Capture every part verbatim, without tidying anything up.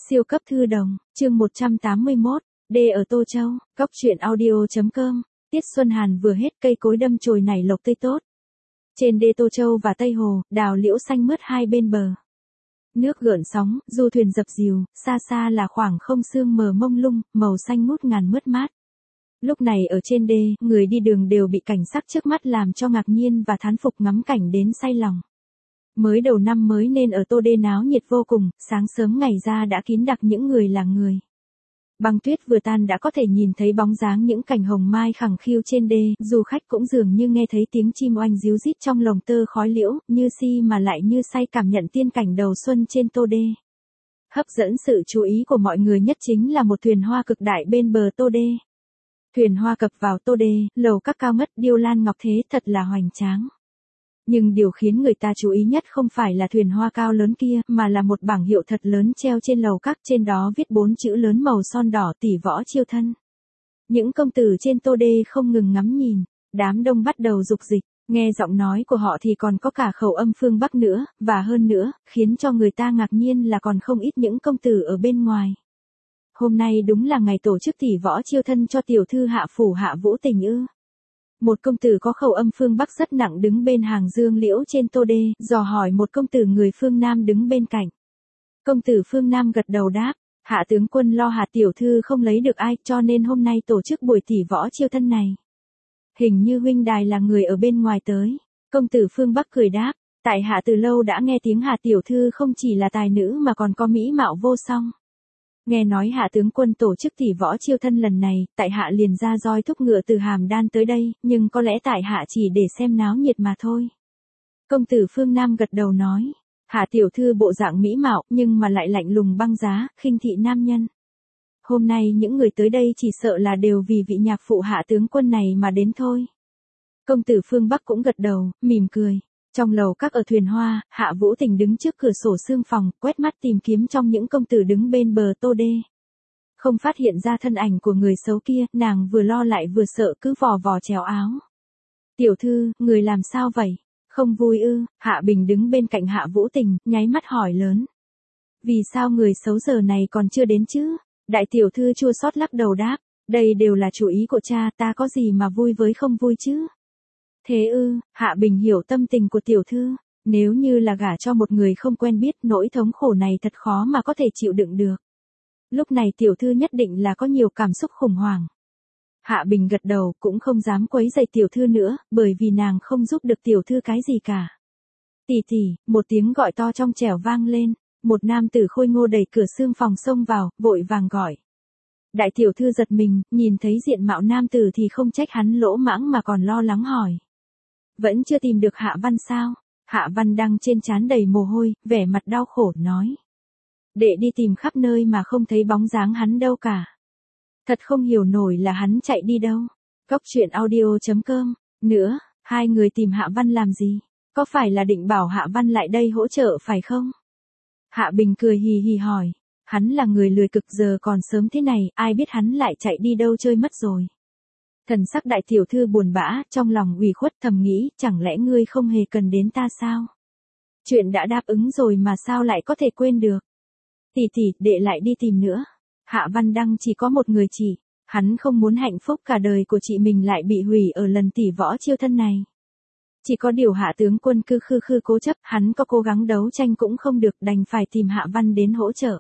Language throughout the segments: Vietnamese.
Siêu cấp thư đồng, chương một trăm tám mươi mốt, D ở Tô Châu, Cóc truyện audio.com, tiết xuân hàn vừa hết cây cối đâm chồi nảy lộc tươi tốt. Trên đê Tô Châu và Tây Hồ, đào liễu xanh mướt hai bên bờ. Nước gợn sóng, du thuyền dập dìu, xa xa là khoảng không sương mờ mông lung, màu xanh ngút ngàn mướt mát. Lúc này ở trên đê, người đi đường đều bị cảnh sắc trước mắt làm cho ngạc nhiên và thán phục ngắm cảnh đến say lòng. Mới đầu năm mới nên ở Tô Đê náo nhiệt vô cùng, sáng sớm ngày ra đã kín đặc những người là người. Băng tuyết vừa tan đã có thể nhìn thấy bóng dáng những cành hồng mai khẳng khiu trên đê, du khách cũng dường như nghe thấy tiếng chim oanh ríu rít trong lồng tơ khói liễu, như si mà lại như say cảm nhận tiên cảnh đầu xuân trên Tô Đê. Hấp dẫn sự chú ý của mọi người nhất chính là một thuyền hoa cực đại bên bờ Tô Đê. Thuyền hoa cập vào Tô Đê, lầu các cao ngất điêu lan ngọc thế thật là hoành tráng. Nhưng điều khiến người ta chú ý nhất không phải là thuyền hoa cao lớn kia, mà là một bảng hiệu thật lớn treo trên lầu các, trên đó viết bốn chữ lớn màu son đỏ Tỷ Võ Chiêu Thân. Những công tử trên Tô Đê không ngừng ngắm nhìn, đám đông bắt đầu dục dịch, nghe giọng nói của họ thì còn có cả khẩu âm phương Bắc nữa, và hơn nữa, khiến cho người ta ngạc nhiên là còn không ít những công tử ở bên ngoài. Hôm nay đúng là ngày tổ chức Tỷ Võ Chiêu Thân cho tiểu thư Hạ Phủ Hạ Vũ Tình ư? Một công tử có khẩu âm phương Bắc rất nặng đứng bên hàng dương liễu trên Tô Đê, dò hỏi một công tử người phương Nam đứng bên cạnh. Công tử phương Nam gật đầu đáp, Hạ tướng quân lo Hạ tiểu thư không lấy được ai, cho nên hôm nay tổ chức buổi tỷ võ chiêu thân này. Hình như huynh đài là người ở bên ngoài tới. Công tử phương Bắc cười đáp, tại Hạ từ lâu đã nghe tiếng Hạ tiểu thư không chỉ là tài nữ mà còn có mỹ mạo vô song. Nghe nói Hạ tướng quân tổ chức tỷ võ chiêu thân lần này, tại Hạ liền ra roi thúc ngựa từ Hàm Đan tới đây, nhưng có lẽ tại Hạ chỉ để xem náo nhiệt mà thôi. Công tử phương Nam gật đầu nói, Hạ tiểu thư bộ dạng mỹ mạo nhưng mà lại lạnh lùng băng giá, khinh thị nam nhân. Hôm nay những người tới đây chỉ sợ là đều vì vị nhạc phụ Hạ tướng quân này mà đến thôi. Công tử phương Bắc cũng gật đầu, mỉm cười. Trong lầu các ở thuyền hoa, Hạ Vũ Tình đứng trước cửa sổ sương phòng, quét mắt tìm kiếm trong những công tử đứng bên bờ Tô Đê. Không phát hiện ra thân ảnh của người xấu kia, nàng vừa lo lại vừa sợ cứ vò vò chéo áo. Tiểu thư, người làm sao vậy? Không vui ư? Hạ Bình đứng bên cạnh Hạ Vũ Tình, nháy mắt hỏi lớn. Vì sao người xấu giờ này còn chưa đến chứ? Đại tiểu thư chua xót lắc đầu đáp, đây đều là chủ ý của cha, ta có gì mà vui với không vui chứ? Thế ư? Hạ Bình hiểu tâm tình của tiểu thư, nếu như là gả cho một người không quen biết, nỗi thống khổ này thật khó mà có thể chịu đựng được. Lúc này tiểu thư nhất định là có nhiều cảm xúc khủng hoảng. Hạ Bình gật đầu, cũng không dám quấy rầy tiểu thư nữa, bởi vì nàng không giúp được tiểu thư cái gì cả. Tỷ tỷ, một tiếng gọi to trong trẻo vang lên, một nam tử khôi ngô đẩy cửa sương phòng xông vào, vội vàng gọi. Đại tiểu thư giật mình, nhìn thấy diện mạo nam tử thì không trách hắn lỗ mãng mà còn lo lắng hỏi. Vẫn chưa tìm được Hạ Văn sao? Hạ Văn đang trên trán đầy mồ hôi, vẻ mặt đau khổ nói. Đệ đi tìm khắp nơi mà không thấy bóng dáng hắn đâu cả. Thật không hiểu nổi là hắn chạy đi đâu. Cóc truyện audio.com. Nữa, hai người tìm Hạ Văn làm gì? Có phải là định bảo Hạ Văn lại đây hỗ trợ phải không? Hạ Bình cười hì hì hỏi. Hắn là người lười cực, giờ còn sớm thế này, ai biết hắn lại chạy đi đâu chơi mất rồi. Thần sắc đại tiểu thư buồn bã, trong lòng ủy khuất thầm nghĩ, chẳng lẽ ngươi không hề cần đến ta sao? Chuyện đã đáp ứng rồi mà sao lại có thể quên được? Tỷ tỷ, đệ lại đi tìm nữa. Hạ Văn Đăng chỉ có một người chị, hắn không muốn hạnh phúc cả đời của chị mình lại bị hủy ở lần tỷ võ chiêu thân này. Chỉ có điều Hạ tướng quân cứ khư khư cố chấp, hắn có cố gắng đấu tranh cũng không được, đành phải tìm Hạ Văn đến hỗ trợ.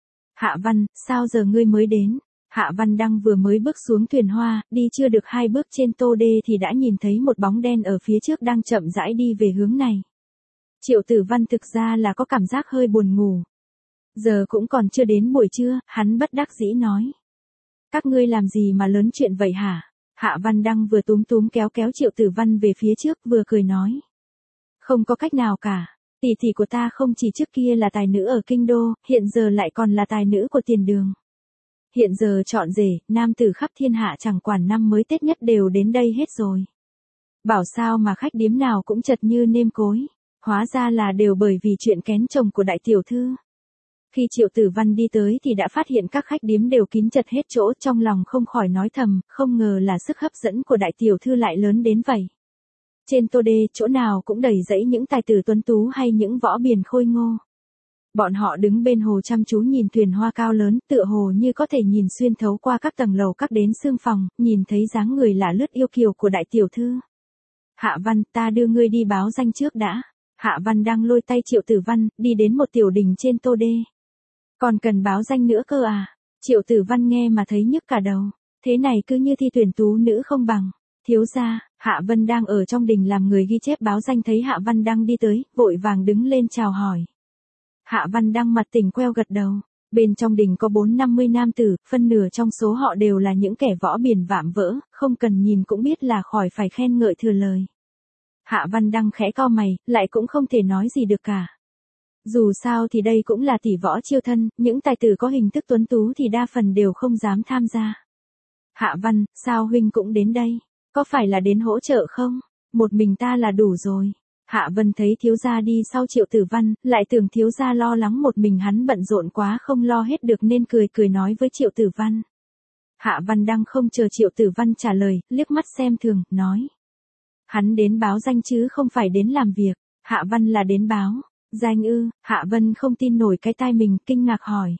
Hạ Văn, sao giờ ngươi mới đến? Hạ Văn Đăng vừa mới bước xuống thuyền hoa, đi chưa được hai bước trên Tô Đê thì đã nhìn thấy một bóng đen ở phía trước đang chậm rãi đi về hướng này. Triệu Tử Văn thực ra là có cảm giác hơi buồn ngủ. Giờ cũng còn chưa đến buổi trưa, hắn bất đắc dĩ nói. Các ngươi làm gì mà lớn chuyện vậy hả? Hạ Văn Đăng vừa túm túm kéo kéo Triệu Tử Văn về phía trước, vừa cười nói. Không có cách nào cả. Tỷ tỷ của ta không chỉ trước kia là tài nữ ở Kinh Đô, hiện giờ lại còn là tài nữ của tiền đường. Hiện giờ chọn rể, nam tử khắp thiên hạ chẳng quản năm mới Tết nhất đều đến đây hết rồi. Bảo sao mà khách điếm nào cũng chật như nêm cối. Hóa ra là đều bởi vì chuyện kén chồng của đại tiểu thư. Khi Triệu Tử Văn đi tới thì đã phát hiện các khách điếm đều kín chật hết chỗ, trong lòng không khỏi nói thầm, không ngờ là sức hấp dẫn của đại tiểu thư lại lớn đến vậy. Trên Tô Đê, chỗ nào cũng đầy rẫy những tài tử tuấn tú hay những võ biền khôi ngô. Bọn họ đứng bên hồ chăm chú nhìn thuyền hoa cao lớn, tựa hồ như có thể nhìn xuyên thấu qua các tầng lầu các đến xương phòng, nhìn thấy dáng người lạ lướt yêu kiều của đại tiểu thư. Hạ Văn, ta đưa ngươi đi báo danh trước đã. Hạ Văn đang lôi tay Triệu Tử Văn, đi đến một tiểu đình trên Tô Đê. Còn cần báo danh nữa cơ à? Triệu Tử Văn nghe mà thấy nhức cả đầu. Thế này cứ như thi tuyển tú nữ không bằng. Thiếu gia, Hạ Vân đang ở trong đình làm người ghi chép báo danh thấy Hạ Văn đang đi tới, vội vàng đứng lên chào hỏi. Hạ Văn đang mặt tỉnh queo gật đầu. Bên trong đình có bốn năm mươi nam tử, phân nửa trong số họ đều là những kẻ võ biển vạm vỡ, không cần nhìn cũng biết là khỏi phải khen ngợi thừa lời. Hạ Văn Đăng khẽ cau mày, lại cũng không thể nói gì được cả. Dù sao thì đây cũng là tỷ võ chiêu thân, những tài tử có hình thức tuấn tú thì đa phần đều không dám tham gia. Hạ Văn, sao huynh cũng đến đây? Có phải là đến hỗ trợ không? Một mình ta là đủ rồi. Hạ Vân thấy thiếu gia đi sau Triệu Tử Văn, lại tưởng thiếu gia lo lắng một mình hắn bận rộn quá không lo hết được nên cười cười nói với Triệu Tử Văn. Hạ Văn Đăng không chờ Triệu Tử Văn trả lời, liếc mắt xem thường, nói. Hắn đến báo danh chứ không phải đến làm việc. Hạ Văn là đến báo danh ư? Hạ Vân không tin nổi cái tai mình, kinh ngạc hỏi.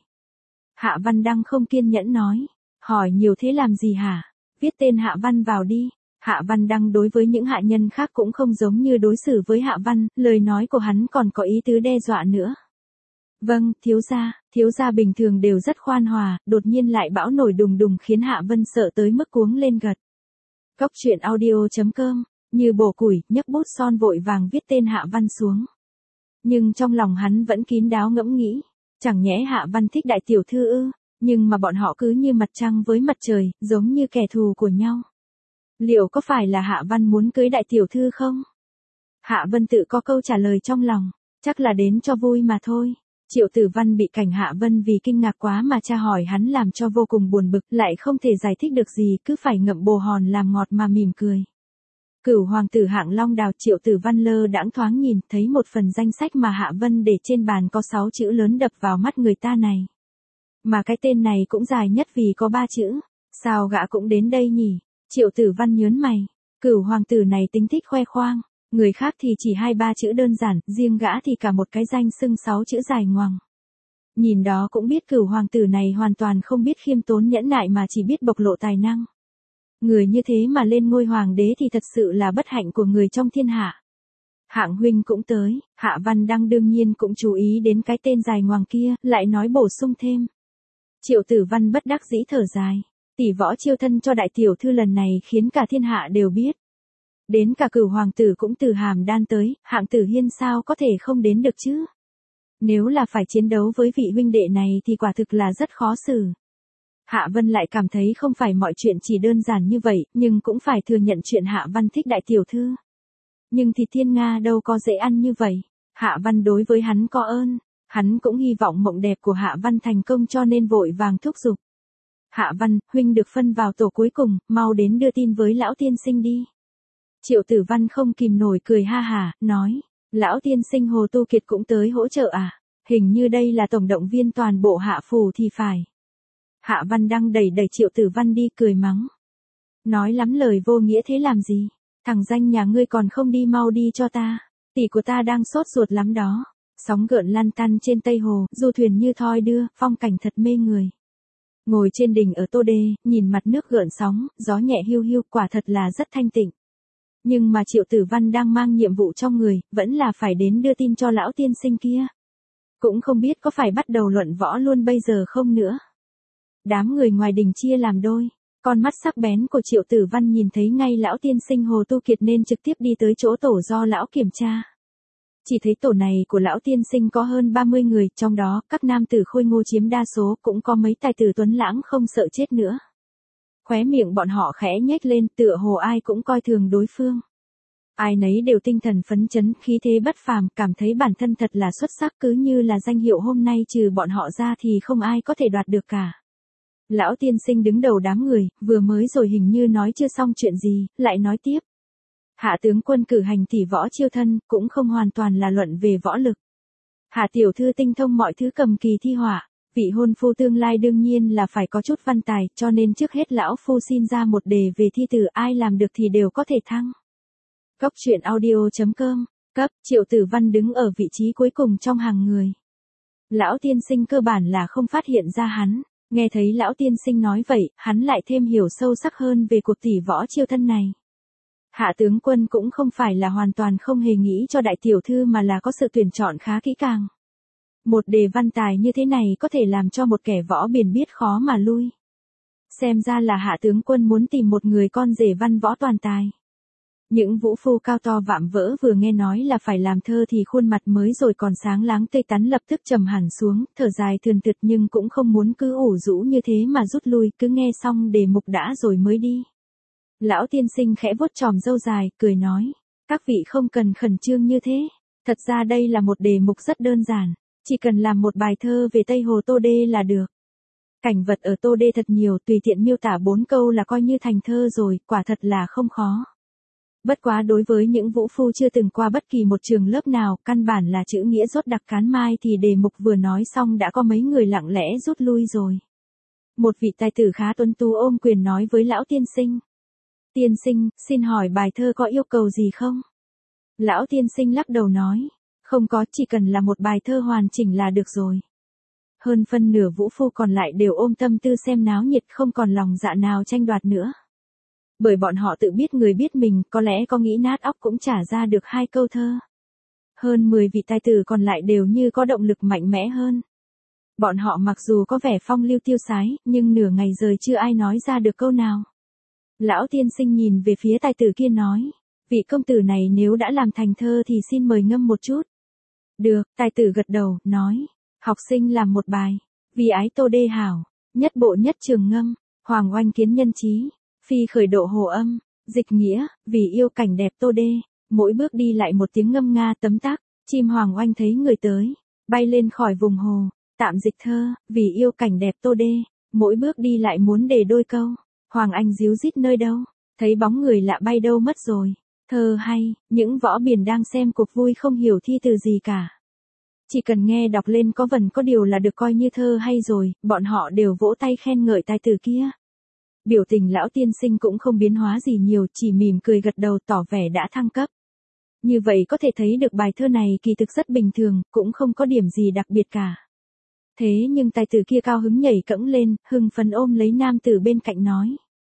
Hạ Văn Đăng không kiên nhẫn nói. Hỏi nhiều thế làm gì hả? Viết tên Hạ Văn vào đi. Hạ Văn Đăng đối với những hạ nhân khác cũng không giống như đối xử với Hạ Văn, lời nói của hắn còn có ý tứ đe dọa nữa. Vâng, thiếu gia, thiếu gia bình thường đều rất khoan hòa, đột nhiên lại bão nổi đùng đùng khiến Hạ Vân sợ tới mức cuống lên gật. Cốc truyện audio chấm com, như bổ củi, nhấc bút son vội vàng viết tên Hạ Văn xuống. Nhưng trong lòng hắn vẫn kín đáo ngẫm nghĩ, chẳng nhẽ Hạ Văn thích đại tiểu thư ư, nhưng mà bọn họ cứ như mặt trăng với mặt trời, giống như kẻ thù của nhau. Liệu có phải là Hạ Văn muốn cưới đại tiểu thư không? Hạ Vân tự có câu trả lời trong lòng, chắc là đến cho vui mà thôi. Triệu Tử Văn bị cảnh Hạ Vân vì kinh ngạc quá mà tra hỏi hắn làm cho vô cùng buồn bực, lại không thể giải thích được gì, cứ phải ngậm bồ hòn làm ngọt mà mỉm cười. Cửu hoàng tử hạng Long Đào. Triệu Tử Văn lơ đãng thoáng nhìn, thấy một phần danh sách mà Hạ Vân để trên bàn có sáu chữ lớn đập vào mắt người ta này. Mà cái tên này cũng dài nhất vì có ba chữ. Sao gã cũng đến đây nhỉ? Triệu Tử Văn nhớn mày. Cửu hoàng tử này tính thích khoe khoang. Người khác thì chỉ hai ba chữ đơn giản, riêng gã thì cả một cái danh xưng sáu chữ dài ngoằng. Nhìn đó cũng biết cửu hoàng tử này hoàn toàn không biết khiêm tốn nhẫn nại mà chỉ biết bộc lộ tài năng. Người như thế mà lên ngôi hoàng đế thì thật sự là bất hạnh của người trong thiên hạ. Hạng huynh cũng tới. Hạ Văn Đăng đương nhiên cũng chú ý đến cái tên dài ngoằng kia, lại nói bổ sung thêm. Triệu Tử Văn bất đắc dĩ thở dài. Tỷ võ chiêu thân cho đại tiểu thư lần này khiến cả thiên hạ đều biết. Đến cả cửu hoàng tử cũng từ Hàm Đan tới, Hạng Tử Hiên sao có thể không đến được chứ? Nếu là phải chiến đấu với vị huynh đệ này thì quả thực là rất khó xử. Hạ Vân lại cảm thấy không phải mọi chuyện chỉ đơn giản như vậy, nhưng cũng phải thừa nhận chuyện Hạ Văn thích đại tiểu thư. Nhưng thì thiên Nga đâu có dễ ăn như vậy. Hạ Văn đối với hắn có ơn, hắn cũng hy vọng mộng đẹp của Hạ Văn thành công cho nên vội vàng thúc giục. Hạ Văn, huynh được phân vào tổ cuối cùng, mau đến đưa tin với lão tiên sinh đi. Triệu Tử Văn không kìm nổi cười ha hả, nói, lão tiên sinh Hồ Tu Kiệt cũng tới hỗ trợ à, hình như đây là tổng động viên toàn bộ Hạ phủ thì phải. Hạ Văn Đăng đẩy đẩy Triệu Tử Văn đi cười mắng. Nói lắm lời vô nghĩa thế làm gì, thằng danh nhà ngươi còn không đi mau đi cho ta, tỷ của ta đang sốt ruột lắm đó. Sóng gợn lăn tăn trên Tây Hồ, du thuyền như thoi đưa, phong cảnh thật mê người. Ngồi trên đỉnh ở Tô Đê, nhìn mặt nước gợn sóng, gió nhẹ hiu hiu, quả thật là rất thanh tịnh. Nhưng mà Triệu Tử Văn đang mang nhiệm vụ trong người, vẫn là phải đến đưa tin cho lão tiên sinh kia. Cũng không biết có phải bắt đầu luận võ luôn bây giờ không nữa. Đám người ngoài đình chia làm đôi, con mắt sắc bén của Triệu Tử Văn nhìn thấy ngay lão tiên sinh Hồ Tu Kiệt nên trực tiếp đi tới chỗ tổ do lão kiểm tra. Chỉ thấy tổ này của lão tiên sinh có hơn ba mươi người, trong đó các nam tử khôi ngô chiếm đa số, cũng có mấy tài tử tuấn lãng không sợ chết nữa. Khóe miệng bọn họ khẽ nhếch lên, tựa hồ ai cũng coi thường đối phương. Ai nấy đều tinh thần phấn chấn, khí thế bất phàm, cảm thấy bản thân thật là xuất sắc, cứ như là danh hiệu hôm nay trừ bọn họ ra thì không ai có thể đoạt được cả. Lão tiên sinh đứng đầu đám người, vừa mới rồi hình như nói chưa xong chuyện gì, lại nói tiếp. Hạ tướng quân cử hành tỷ võ chiêu thân, cũng không hoàn toàn là luận về võ lực. Hạ tiểu thư tinh thông mọi thứ cầm kỳ thi họa, vị hôn phu tương lai đương nhiên là phải có chút văn tài, cho nên trước hết lão phu xin ra một đề về thi tử, ai làm được thì đều có thể thăng. Cốc truyện audio chấm com, cấp, Triệu Tử Văn đứng ở vị trí cuối cùng trong hàng người. Lão tiên sinh cơ bản là không phát hiện ra hắn. Nghe thấy lão tiên sinh nói vậy, hắn lại thêm hiểu sâu sắc hơn về cuộc tỷ võ chiêu thân này. Hạ tướng quân cũng không phải là hoàn toàn không hề nghĩ cho đại tiểu thư mà là có sự tuyển chọn khá kỹ càng. Một đề văn tài như thế này có thể làm cho một kẻ võ biền biết khó mà lui. Xem ra là hạ tướng quân muốn tìm một người con rể văn võ toàn tài. Những vũ phu cao to vạm vỡ vừa nghe nói là phải làm thơ thì khuôn mặt mới rồi còn sáng láng tươi tắn lập tức trầm hẳn xuống, thở dài thườn thượt nhưng cũng không muốn cứ ủ rũ như thế mà rút lui, cứ nghe xong đề mục đã rồi mới đi. Lão tiên sinh khẽ vuốt chòm râu dài, cười nói, các vị không cần khẩn trương như thế, thật ra đây là một đề mục rất đơn giản, chỉ cần làm một bài thơ về Tây Hồ Tô Đê là được. Cảnh vật ở Tô Đê thật nhiều, tùy tiện miêu tả bốn câu là coi như thành thơ rồi, quả thật là không khó. Bất quá đối với những vũ phu chưa từng qua bất kỳ một trường lớp nào, căn bản là chữ nghĩa rốt đặc cán mai thì đề mục vừa nói xong đã có mấy người lặng lẽ rút lui rồi. Một vị tài tử khá tuấn tú ôm quyền nói với lão tiên sinh. Tiên sinh, xin hỏi bài thơ có yêu cầu gì không? Lão tiên sinh lắc đầu nói, không có, chỉ cần là một bài thơ hoàn chỉnh là được rồi. Hơn phân nửa vũ phu còn lại đều ôm tâm tư xem náo nhiệt, không còn lòng dạ nào tranh đoạt nữa. Bởi bọn họ tự biết người biết mình, có lẽ có nghĩ nát óc cũng trả ra được hai câu thơ. Hơn mười vị tài tử còn lại đều như có động lực mạnh mẽ hơn. Bọn họ mặc dù có vẻ phong lưu tiêu sái, nhưng nửa ngày rồi chưa ai nói ra được câu nào. Lão tiên sinh nhìn về phía tài tử kia nói, vị công tử này nếu đã làm thành thơ thì xin mời ngâm một chút. Được, tài tử gật đầu, nói, học sinh làm một bài, vì ái Tô Đê hảo, nhất bộ nhất trường ngâm, hoàng oanh kiến nhân trí, phi khởi độ hồ âm, dịch nghĩa, vì yêu cảnh đẹp Tô Đê, mỗi bước đi lại một tiếng ngâm nga tấm tắc, chim hoàng oanh thấy người tới, bay lên khỏi vùng hồ, tạm dịch thơ, vì yêu cảnh đẹp Tô Đê, mỗi bước đi lại muốn để đôi câu, hoàng anh díu dít nơi đâu, thấy bóng người lạ bay đâu mất rồi, thơ hay, những võ biền đang xem cuộc vui không hiểu thi từ gì cả. Chỉ cần nghe đọc lên có vần có điều là được coi như thơ hay rồi, bọn họ đều vỗ tay khen ngợi tài tử kia. Biểu tình lão tiên sinh cũng không biến hóa gì nhiều, chỉ mỉm cười gật đầu tỏ vẻ đã thăng cấp. Như vậy có thể thấy được bài thơ này kỳ thực rất bình thường, cũng không có điểm gì đặc biệt cả. Thế nhưng tài tử kia cao hứng nhảy cẫng lên, hưng phấn ôm lấy nam tử bên cạnh nói.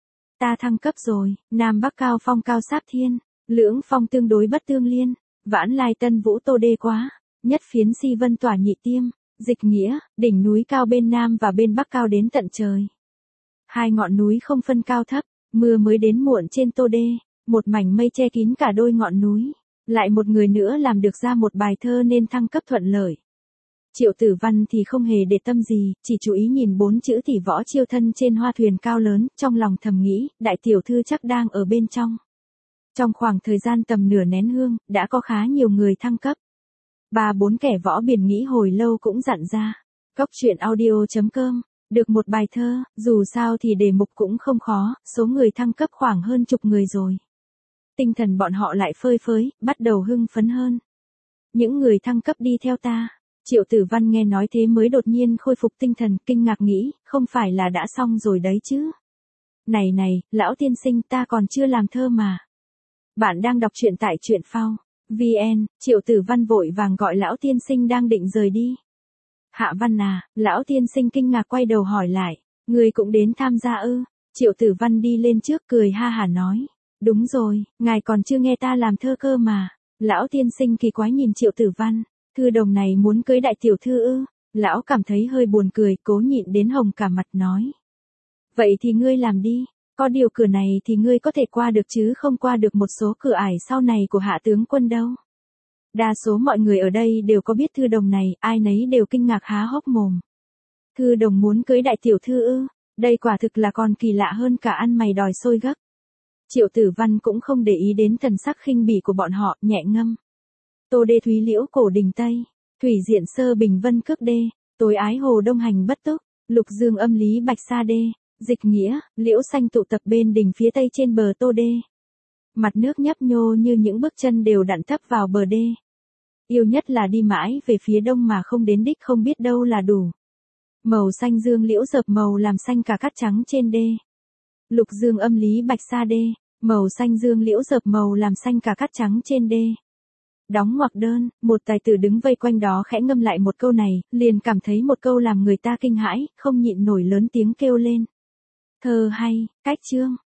Ta thăng cấp rồi, Nam Bắc cao phong cao sáp thiên, lưỡng phong tương đối bất tương liên, vãn lai tân vũ Tô Đê quá, nhất phiến si vân tỏa nhị tiêm, dịch nghĩa, đỉnh núi cao bên Nam và bên Bắc cao đến tận trời. Hai ngọn núi không phân cao thấp, mưa mới đến muộn trên Tô Đê, một mảnh mây che kín cả đôi ngọn núi, lại một người nữa làm được ra một bài thơ nên thăng cấp thuận lợi. Triệu Tử Văn thì không hề để tâm gì, chỉ chú ý nhìn bốn chữ tỷ võ chiêu thân trên hoa thuyền cao lớn, trong lòng thầm nghĩ, đại tiểu thư chắc đang ở bên trong. Trong khoảng thời gian tầm nửa nén hương, đã có khá nhiều người thăng cấp. Ba bốn kẻ võ biền nghĩ hồi lâu cũng dặn ra. Cóc truyện audio chấm com, được một bài thơ, dù sao thì đề mục cũng không khó, số người thăng cấp khoảng hơn chục người rồi. Tinh thần bọn họ lại phơi phới, bắt đầu hưng phấn hơn. Những người thăng cấp đi theo ta. Triệu Tử Văn nghe nói thế mới đột nhiên khôi phục tinh thần, kinh ngạc nghĩ, không phải là đã xong rồi đấy chứ. Này này, lão tiên sinh ta còn chưa làm thơ mà. Bạn đang đọc truyện tại truyện phao. vn, Triệu Tử Văn vội vàng gọi lão tiên sinh đang định rời đi. Hạ Văn à, lão tiên sinh kinh ngạc quay đầu hỏi lại, người cũng đến tham gia ư? Triệu Tử Văn đi lên trước cười ha hả nói, đúng rồi, ngài còn chưa nghe ta làm thơ cơ mà. Lão tiên sinh kỳ quái nhìn Triệu Tử Văn. Thư đồng này muốn cưới đại tiểu thư ư? Lão cảm thấy hơi buồn cười, cố nhịn đến hồng cả mặt nói. Vậy thì ngươi làm đi, có điều cửa này thì ngươi có thể qua được chứ không qua được một số cửa ải sau này của hạ tướng quân đâu. Đa số mọi người ở đây đều có biết thư đồng này, ai nấy đều kinh ngạc há hốc mồm. Thư đồng muốn cưới đại tiểu thư ư? Đây quả thực là còn kỳ lạ hơn cả ăn mày đòi xôi gấc. Triệu Tử Văn cũng không để ý đến thần sắc khinh bỉ của bọn họ, nhẹ ngâm. Tô Đê thúy liễu cổ đình Tây, thủy diện sơ bình vân cước đê, tối ái hồ đông hành bất túc, lục dương âm lý bạch sa đê, dịch nghĩa, liễu xanh tụ tập bên đỉnh phía tây trên bờ Tô Đê. Mặt nước nhấp nhô như những bước chân đều đặn thấp vào bờ đê. Yêu nhất là đi mãi về phía đông mà không đến đích không biết đâu là đủ. Màu xanh dương liễu dợp màu làm xanh cả cát trắng trên đê. Lục dương âm lý bạch sa đê, màu xanh dương liễu dợp màu làm xanh cả cát trắng trên đê. Đóng ngoặc đơn, một tài tử đứng vây quanh đó khẽ ngâm lại một câu này, liền cảm thấy một câu làm người ta kinh hãi, không nhịn nổi lớn tiếng kêu lên. Thơ hay, cách chương.